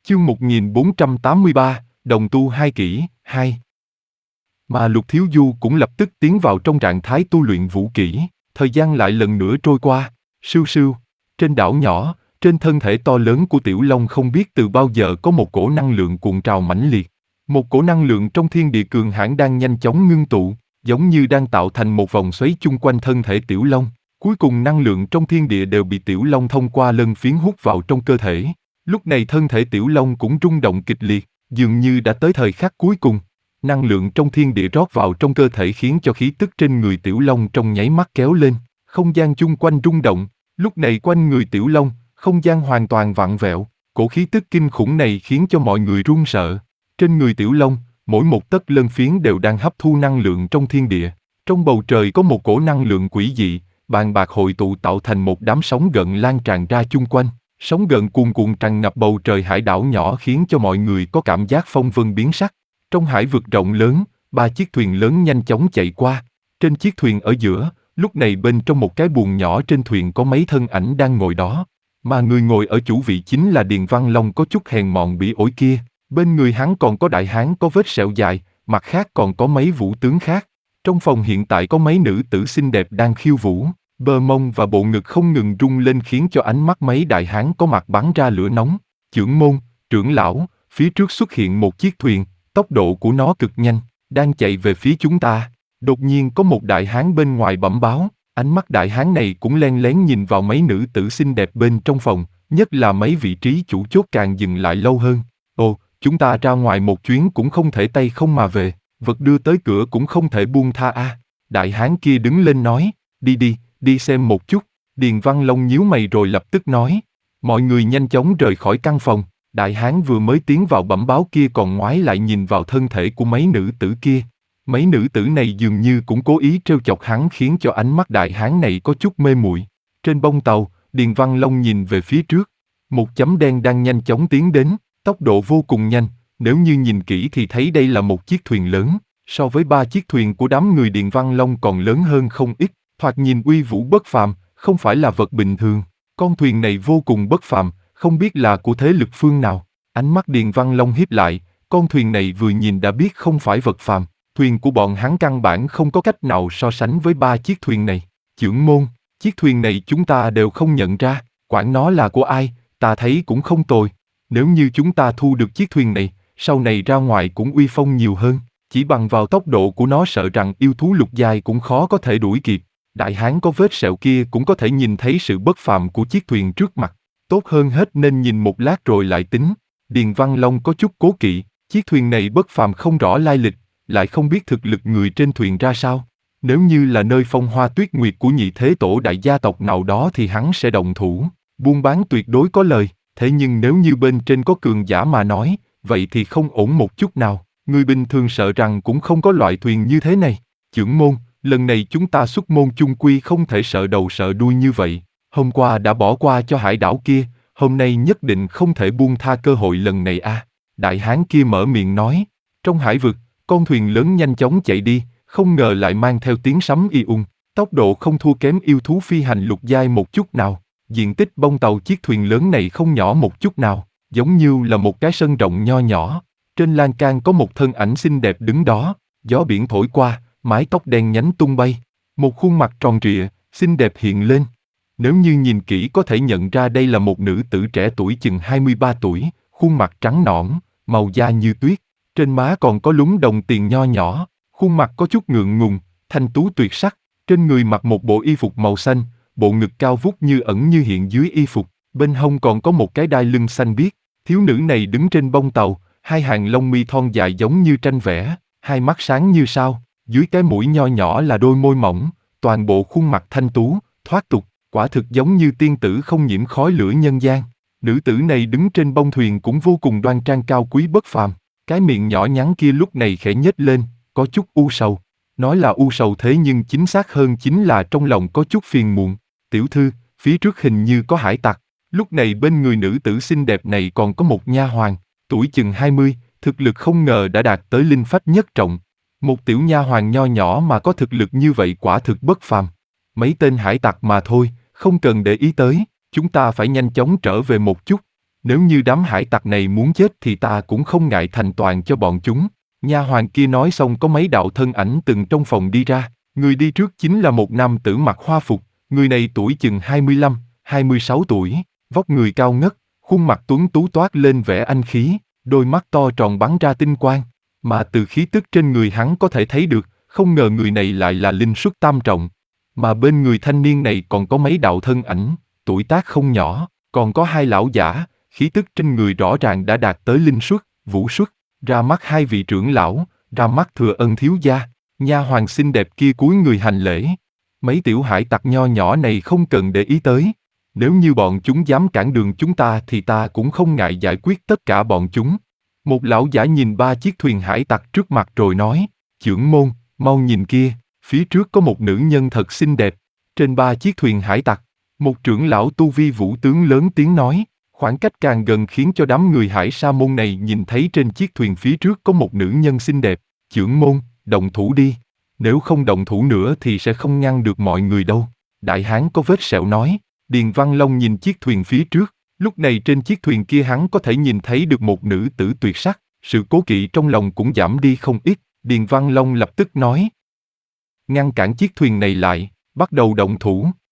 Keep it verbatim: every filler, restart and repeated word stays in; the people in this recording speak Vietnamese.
Chương một nghìn bốn trăm tám mươi ba, Đồng tu hai kỷ, hai. Mà Lục Thiếu Du cũng lập tức tiến vào trong trạng thái tu luyện vũ kỹ, thời gian lại lần nữa trôi qua, sưu sưu. Trên đảo nhỏ, trên thân thể to lớn của Tiểu Long không biết từ bao giờ có một cổ năng lượng cuộn trào mãnh liệt. Một cổ năng lượng trong thiên địa cường hãn đang nhanh chóng ngưng tụ, giống như đang tạo thành một vòng xoáy chung quanh thân thể Tiểu Long. Cuối cùng năng lượng trong thiên địa đều bị Tiểu Long thông qua lân phiến hút vào trong cơ thể. Lúc này thân thể Tiểu Long cũng rung động kịch liệt, dường như đã tới thời khắc cuối cùng. Năng lượng trong thiên địa rót vào trong cơ thể khiến cho khí tức trên người Tiểu Long trong nháy mắt kéo lên, không gian chung quanh rung động. Lúc này quanh người Tiểu Long, không gian hoàn toàn vặn vẹo, cổ khí tức kinh khủng này khiến cho mọi người run sợ. Trên người Tiểu Long, mỗi một tấc lân phiến đều đang hấp thu năng lượng trong thiên địa. Trong bầu trời có một cổ năng lượng quỷ dị, bàn bạc hội tụ tạo thành một đám sóng gợn lan tràn ra chung quanh. Sóng gợn cuồn cuộn tràn ngập bầu trời hải đảo nhỏ khiến cho mọi người có cảm giác phong vân biến sắc. Trong hải vực rộng lớn, ba chiếc thuyền lớn nhanh chóng chạy qua. Trên chiếc thuyền ở giữa, lúc này bên trong một cái buồng nhỏ trên thuyền có mấy thân ảnh đang ngồi đó. Mà người ngồi ở chủ vị chính là Điền Văn Long có chút hèn mọn bỉ ổi kia. Bên người hắn còn có đại hán có vết sẹo dài, mặt khác còn có mấy vũ tướng khác. Trong phòng hiện tại có mấy nữ tử xinh đẹp đang khiêu vũ. Bờ mông và bộ ngực không ngừng rung lên khiến cho ánh mắt mấy đại hán có mặt bắn ra lửa nóng. Chưởng môn, trưởng lão, phía trước xuất hiện một chiếc thuyền, tốc độ của nó cực nhanh, đang chạy về phía chúng ta. Đột nhiên có một đại hán bên ngoài bẩm báo, ánh mắt đại hán này cũng len lén nhìn vào mấy nữ tử xinh đẹp bên trong phòng, nhất là mấy vị trí chủ chốt càng dừng lại lâu hơn. Ồ, chúng ta ra ngoài một chuyến cũng không thể tay không mà về, vật đưa tới cửa cũng không thể buông tha a. À. Đại hán kia đứng lên nói, đi đi. Đi xem một chút. Điền Văn Long nhíu mày rồi lập tức nói. Mọi người nhanh chóng rời khỏi căn phòng. Đại hán vừa mới tiến vào bẩm báo kia còn ngoái lại nhìn vào thân thể của mấy nữ tử kia. Mấy nữ tử này dường như cũng cố ý trêu chọc hắn khiến cho ánh mắt đại hán này có chút mê muội. Trên bông tàu, Điền Văn Long nhìn về phía trước. Một chấm đen đang nhanh chóng tiến đến, tốc độ vô cùng nhanh. Nếu như nhìn kỹ thì thấy đây là một chiếc thuyền lớn. So với ba chiếc thuyền của đám người Điền Văn Long còn lớn hơn không ít. Thoạt nhìn uy vũ bất phàm, không phải là vật bình thường. Con thuyền này vô cùng bất phàm, không biết là của thế lực phương nào. Ánh mắt Điền Văn Long híp lại, con thuyền này vừa nhìn đã biết không phải vật phàm. Thuyền của bọn hắn căn bản không có cách nào so sánh với ba chiếc thuyền này. Chưởng môn, chiếc thuyền này chúng ta đều không nhận ra, quản nó là của ai, ta thấy cũng không tồi. Nếu như chúng ta thu được chiếc thuyền này, sau này ra ngoài cũng uy phong nhiều hơn. Chỉ bằng vào tốc độ của nó sợ rằng yêu thú lục giai cũng khó có thể đuổi kịp. Đại hán có vết sẹo kia cũng có thể nhìn thấy sự bất phàm của chiếc thuyền trước mặt. Tốt hơn hết nên nhìn một lát rồi lại tính. Điền Văn Long có chút cố kỵ, chiếc thuyền này bất phàm không rõ lai lịch, lại không biết thực lực người trên thuyền ra sao. Nếu như là nơi phong hoa tuyết nguyệt của nhị thế tổ đại gia tộc nào đó thì hắn sẽ động thủ, buôn bán tuyệt đối có lời. Thế nhưng nếu như bên trên có cường giả mà nói, vậy thì không ổn một chút nào. Người bình thường sợ rằng cũng không có loại thuyền như thế này. Chưởng môn, lần này chúng ta xuất môn chung quy không thể sợ đầu sợ đuôi như vậy. Hôm qua đã bỏ qua cho hải đảo kia, hôm nay nhất định không thể buông tha cơ hội lần này a. À. Đại hán kia mở miệng nói. Trong hải vực, con thuyền lớn nhanh chóng chạy đi, không ngờ lại mang theo tiếng sấm y ung, tốc độ không thua kém yêu thú phi hành lục giai một chút nào. Diện tích bông tàu chiếc thuyền lớn này không nhỏ một chút nào, giống như là một cái sân rộng nho nhỏ. Trên lan can có một thân ảnh xinh đẹp đứng đó, gió biển thổi qua, mái tóc đen nhánh tung bay, một khuôn mặt tròn trịa, xinh đẹp hiện lên. Nếu như nhìn kỹ có thể nhận ra đây là một nữ tử trẻ tuổi chừng hai mươi ba tuổi, khuôn mặt trắng nõn, màu da như tuyết, trên má còn có lúm đồng tiền nho nhỏ, khuôn mặt có chút ngượng ngùng, thanh tú tuyệt sắc, trên người mặc một bộ y phục màu xanh, bộ ngực cao vút như ẩn như hiện dưới y phục, bên hông còn có một cái đai lưng xanh biếc. Thiếu nữ này đứng trên bông tàu, hai hàng lông mi thon dài giống như tranh vẽ, hai mắt sáng như sao. Dưới cái mũi nho nhỏ là đôi môi mỏng, toàn bộ khuôn mặt thanh tú, thoát tục, quả thực giống như tiên tử không nhiễm khói lửa nhân gian. Nữ tử này đứng trên bông thuyền cũng vô cùng đoan trang cao quý bất phàm. Cái miệng nhỏ nhắn kia lúc này khẽ nhếch lên, có chút u sầu. Nói là u sầu thế nhưng chính xác hơn chính là trong lòng có chút phiền muộn. Tiểu thư, phía trước hình như có hải tặc. Lúc này bên người nữ tử xinh đẹp này còn có một nha hoàn, tuổi chừng hai mươi, thực lực không ngờ đã đạt tới linh phách nhất trọng. Một tiểu nha hoàn nho nhỏ mà có thực lực như vậy quả thực bất phàm. Mấy tên hải tặc mà thôi, không cần để ý tới, chúng ta phải nhanh chóng trở về một chút. Nếu như đám hải tặc này muốn chết thì ta cũng không ngại thành toàn cho bọn chúng. Nha hoàn kia nói xong có mấy đạo thân ảnh từng trong phòng đi ra. Người đi trước chính là một nam tử mặc hoa phục, người này tuổi chừng hai mươi lăm, hai mươi sáu tuổi, vóc người cao ngất, khuôn mặt tuấn tú toát lên vẻ anh khí, đôi mắt to tròn bắn ra tinh quang, mà từ khí tức trên người hắn có thể thấy được, không ngờ người này lại là linh xuất tam trọng. Mà bên người thanh niên này còn có mấy đạo thân ảnh, tuổi tác không nhỏ, còn có hai lão giả, khí tức trên người rõ ràng đã đạt tới linh xuất, vũ xuất, ra mắt hai vị trưởng lão, ra mắt thừa ân thiếu gia. Nha hoàn xinh đẹp kia cúi người hành lễ. Mấy tiểu hải tặc nho nhỏ này không cần để ý tới. Nếu như bọn chúng dám cản đường chúng ta thì ta cũng không ngại giải quyết tất cả bọn chúng. Một lão giả nhìn ba chiếc thuyền hải tặc trước mặt rồi nói, trưởng môn, mau nhìn kia, phía trước có một nữ nhân thật xinh đẹp. Trên ba chiếc thuyền hải tặc, một trưởng lão tu vi vũ tướng lớn tiếng nói, khoảng cách càng gần khiến cho đám người hải sa môn này nhìn thấy trên chiếc thuyền phía trước có một nữ nhân xinh đẹp. Trưởng môn, động thủ đi. Nếu không động thủ nữa thì sẽ không ngăn được mọi người đâu. Đại hán có vết sẹo nói. Điền Văn Long nhìn chiếc thuyền phía trước. Lúc này trên chiếc thuyền kia hắn có thể nhìn thấy được một nữ tử tuyệt sắc. Sự cố kỵ trong lòng cũng giảm đi không ít. Điền Văn Long lập tức nói. Ngăn cản chiếc thuyền này lại, bắt đầu động thủ.